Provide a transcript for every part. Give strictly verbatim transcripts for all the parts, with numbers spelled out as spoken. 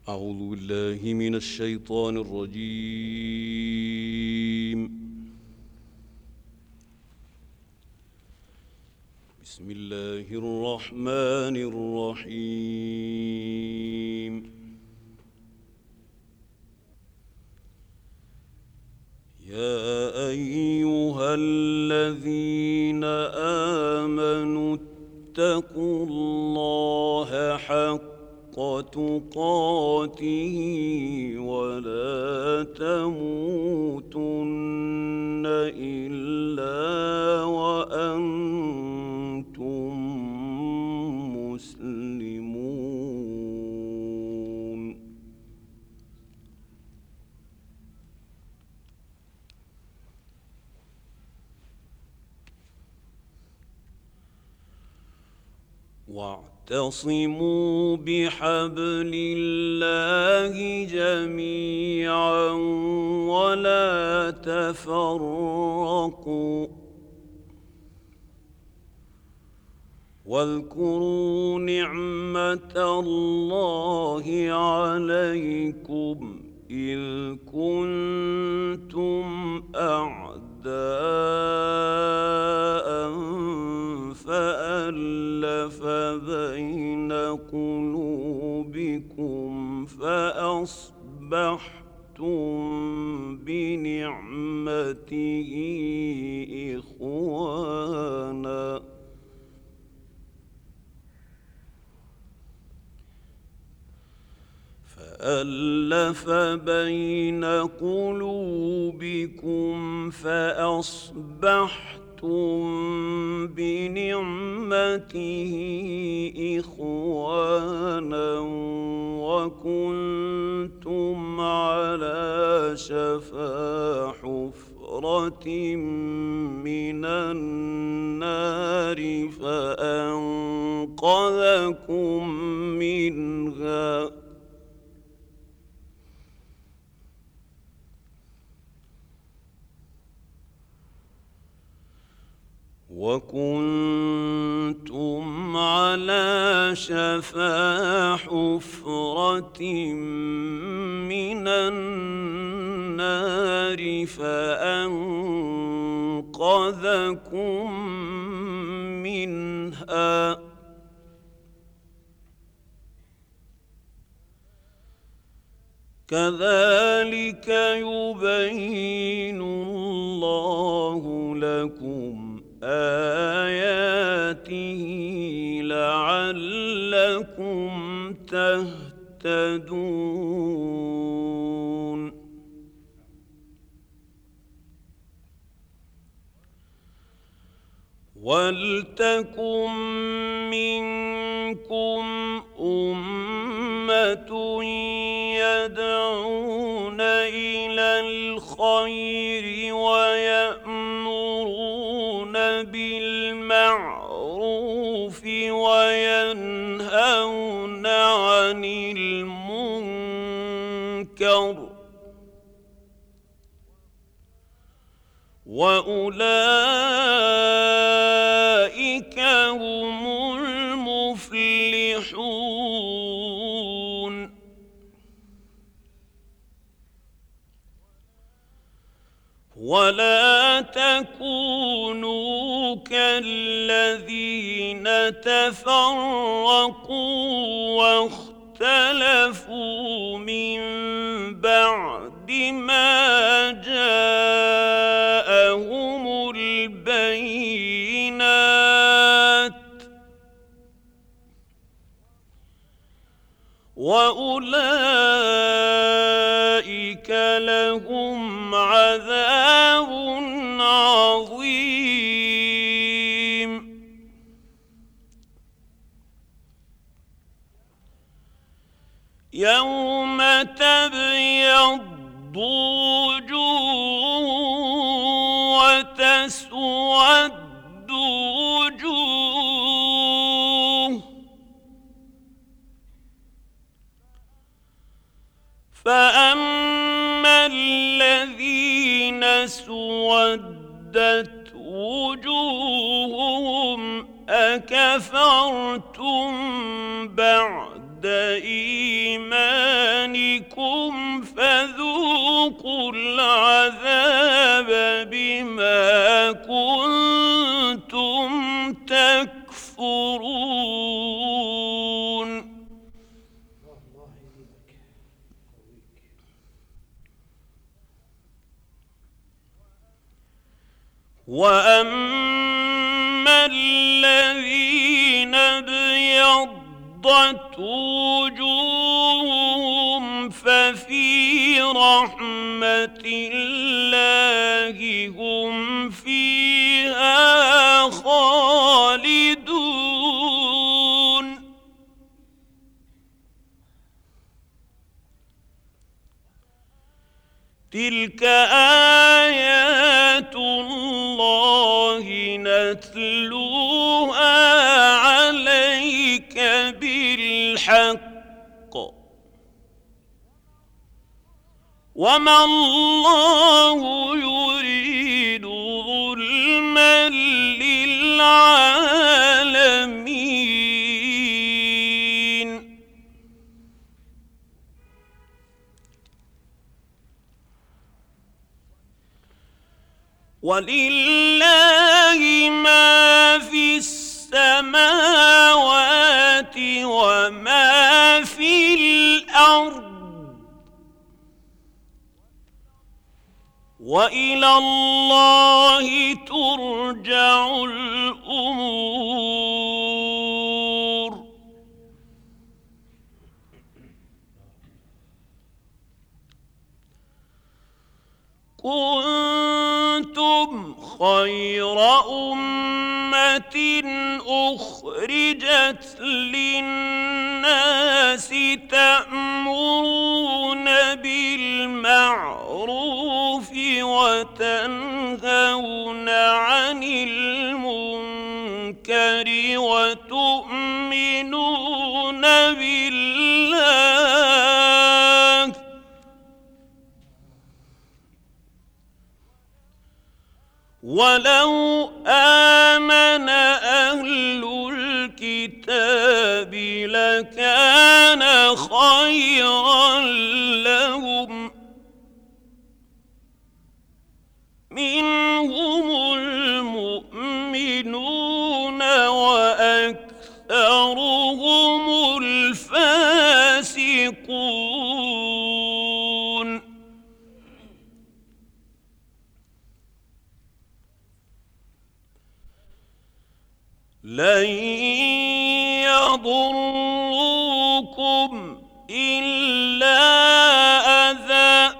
أعوذ بالله من الشيطان الرجيم. بسم الله الرحمن الرحيم. يا أيها الذين آمنوا اتقوا الله حق تقاته ولا تموتن إلا وأنتم مسلمون. واعتصموا بحبل الله جميعا ولا تفرقوا واذكروا نعمة الله عليكم إذ كنتم أعداء فألف بين قلوبكم فأصبحتم بنعمته إخوانا فألف بين قلوبكم فأصبحتم بنعمته إخوانا وكنتم على شفا حفرة من النار فأنقذكم منها وكنتم على شفا حفرة من النار فأنقذكم منها كذلك يبين الله لكم آياته لعلكم تهتدون. ولتكن منكم أمة يدعون إلى الخير ويأمرون بالمعروف وينهون عن المنكر وأولئك هم المفلحون. ولا تكونوا كالذين تفرقوا واختلفوا من بعد ما جاءهم البينات وأولئك لهم عذاب عظيم. يوم تبيض وجوه وتسود وجوه فأما الذين اسودت وجوههم أكفرتم بعد إيمانكم بكم فذوقوا العذاب بما كنتم تكفرون. وأما الذين ابيضت وجوههم ففي رحمة الله هم فيها خالدون. تلك آيات الله نتلوها عليك بالحق وما الله يريد ظلما للعالمين. ولله ما في السماوات وما في الأرض وإلى الله ترجع الأمور. كنتم خير أمة أخرجت للناس تأمرون بالمعروف وتنهون عن المنكر وتؤمنون بالله. ولو آمن أهل الكتاب لكان خيرا لهم منهم المؤمنون وأكثرهم الفاسقون. لن يضروكم إلا أذى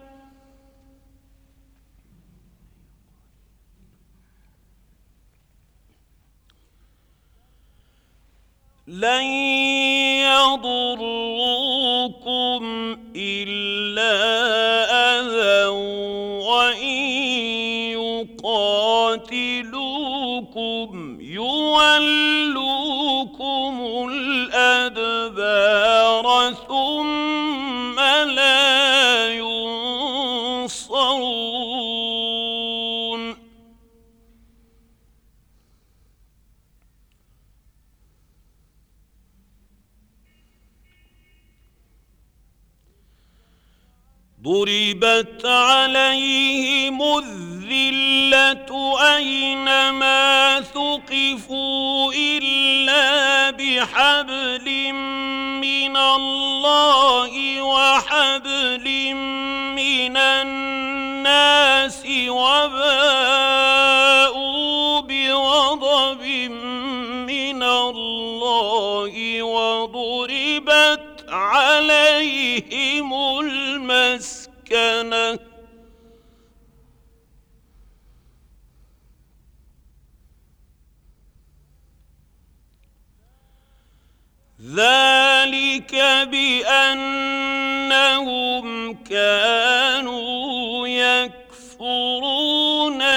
لن يضروكم إلا أذى وإن يقاتلوكم يولوكم الأدبار ثم لا ينصرون. ضربت عليهم الذلة أينما ثقفوا إلا بحبل من الله وحبل من الناس وباءوا بغضب من الله وضربت عليهم المسكنة ذلك بأنهم كانوا يكفرون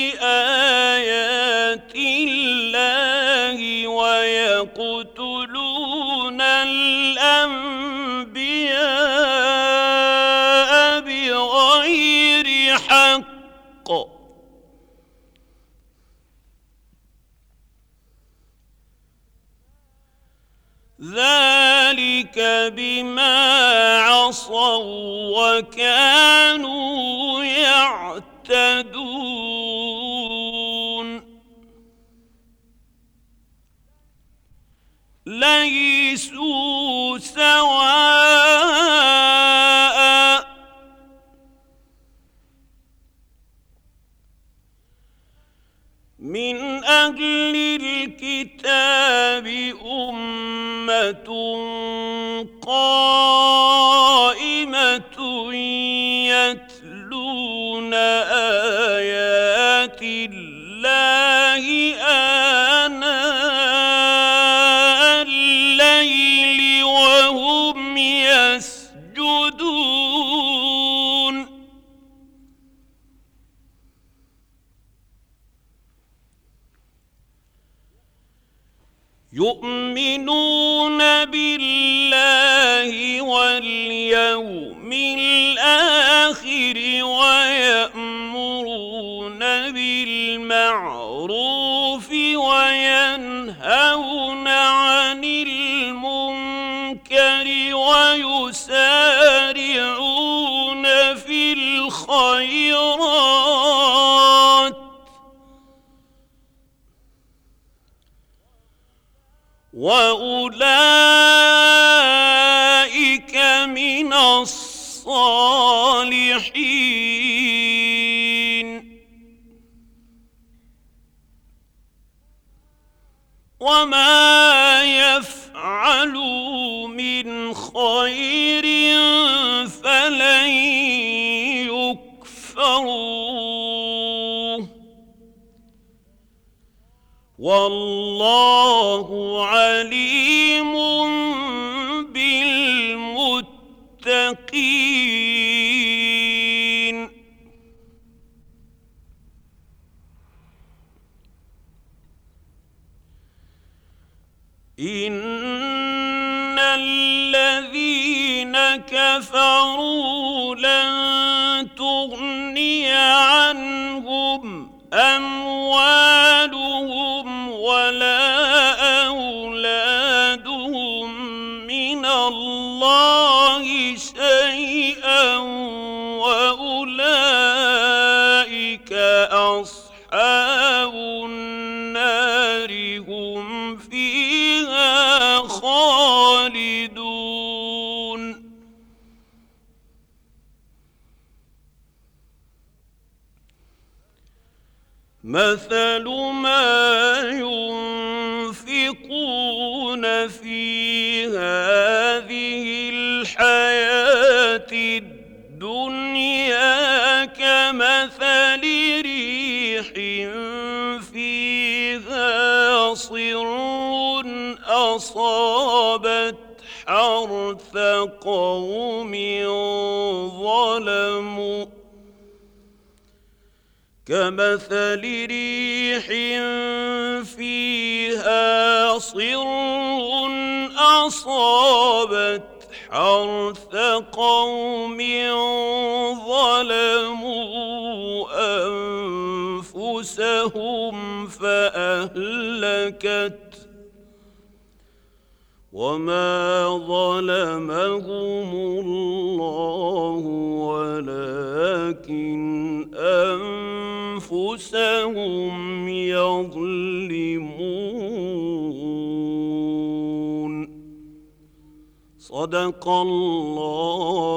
بآيات الله ويقتلون الأنبياء بغير حق ذلك بما عصوا وكانوا يعتدون ليسوا سواء من أهل الكتاب أمة قائمة يتلون آيات الله آناء الليل وهم يسجدون يؤمنون بالله واليوم الآخر ويأمرون بالمعروف وينهون عن المنكر ويسارعون في الخيرات وأولئك من الصالحين وما يفعلوا من خير فلن يكفروه والله عليم بالمتقين إن الذين كفروا لن تغني عنهم أموالهم ولا أولادهم من الله شيئا وأولئك أصحاب النار هم فيها خالدون مثل ما ينفقون في هذه الحياة الدنيا كمثل ريح فيها صر أصابت حرث قوم ظلموا كمثل ريح فيها صر أصابت حرث قوم ظلموا أنفسهم فأهلكت وما ظلمهم الله ولكن أنفسهم يظلمون صدق الله